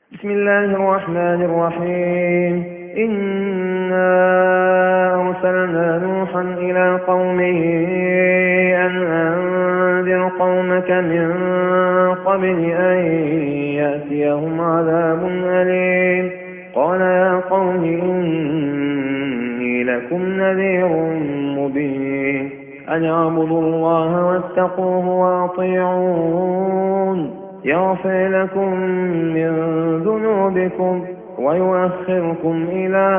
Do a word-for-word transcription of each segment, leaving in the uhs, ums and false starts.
بسم الله الرحمن الرحيم إنا أرسلنا نوحا إلى قومه أن أنذر قومك من قبل أن يأتيهم عذاب أليم قال يا قوم إني لكم نذير مبين أن اعبدوا الله واتقوه وأطيعون يغفر لكم من ذنوبكم ويؤخركم إلى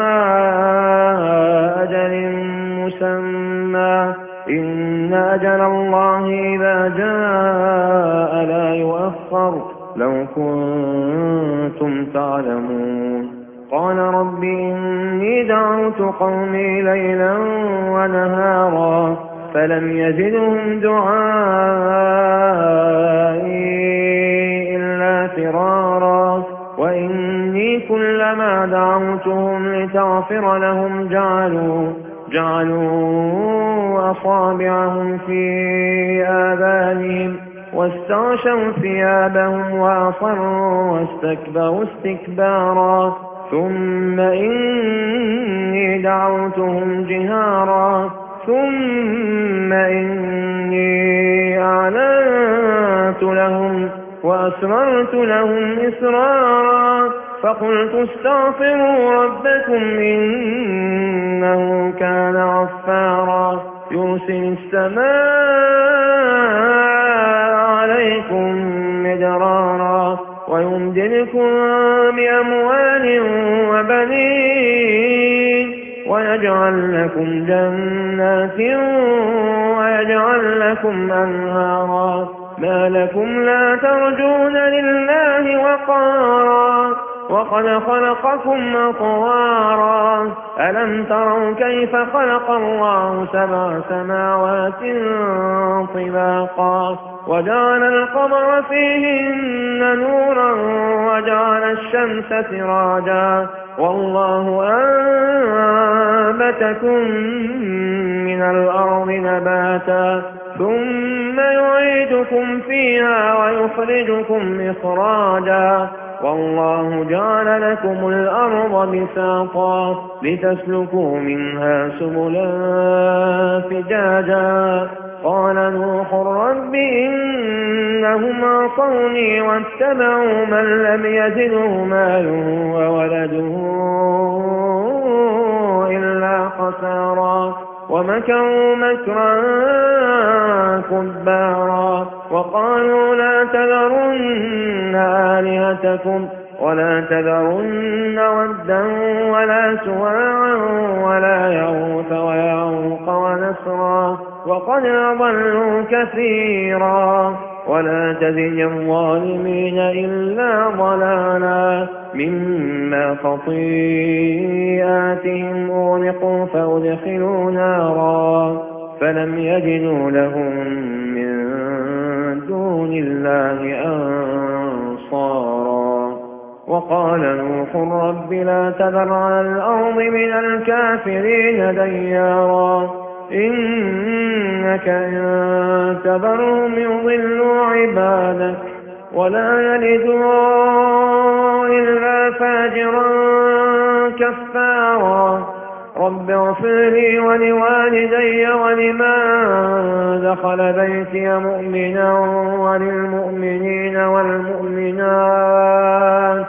أجل مسمى إن أجل الله إذا جاء لا يؤخر لو كنتم تعلمون قال رب إني دعوت قومي ليلا ونهارا فلم يزدهم دعائي إلا فرارا وإني كلما دعوتهم لتغفر لهم جعلوا جعلوا أصابعهم في آذانهم واستغشوا ثيابهم وأصروا واستكبروا استكبارا ثم إني دعوتهم جهارا ثم إني أعلنت لهم وأسررت لهم إسرارا فقلت استغفروا ربكم إنه كان غفارا يرسل السماء عليكم مدرارا ويمددكم بأموال وبنين ويجعل لكم جنات ويجعل لكم أنهارا ما لكم لا ترجون لله وقارا وقد خلقكم أطوارا ألم تروا كيف خلق الله سبع سماوات طباقا وجعل القمر فيهن نورا وجعل الشمس سراجا والله أنبتكم من الأرض نباتا ثم يعيدكم فيها ويخرجكم إخراجا والله جعل لكم الأرض بساطا لتسلكوا منها سبلا فجاجا قال نوح رب إنهم عصوني واتبعوا من لم يزده ماله وولده إلا خسارا ومكروا مكرا كبارا وقالوا لا تذرن آلهتكم ولا تذرن ودا ولا سواعا ولا يغوث ويعوق ونسرا وقد أضلوا كثيرا ولا تزد الظالمين إلا ضلالا مما خطيئاتهم أغرقوا فأدخلوا نارا فلم يجدوا لهم من دون الله أنصارا وقال نوح رب لا تذر على الأرض من الكافرين ديارا إنك إن تذرهم يضلوا عبادك ولا يلدوا إلا فاجرا كفارا رب اغفر لي ولوالدي ولمن دخل بيتي مؤمنا وللمؤمنين والمؤمنات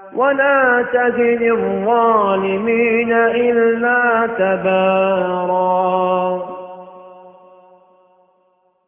ولا تزد الظالمين إلا تبارا.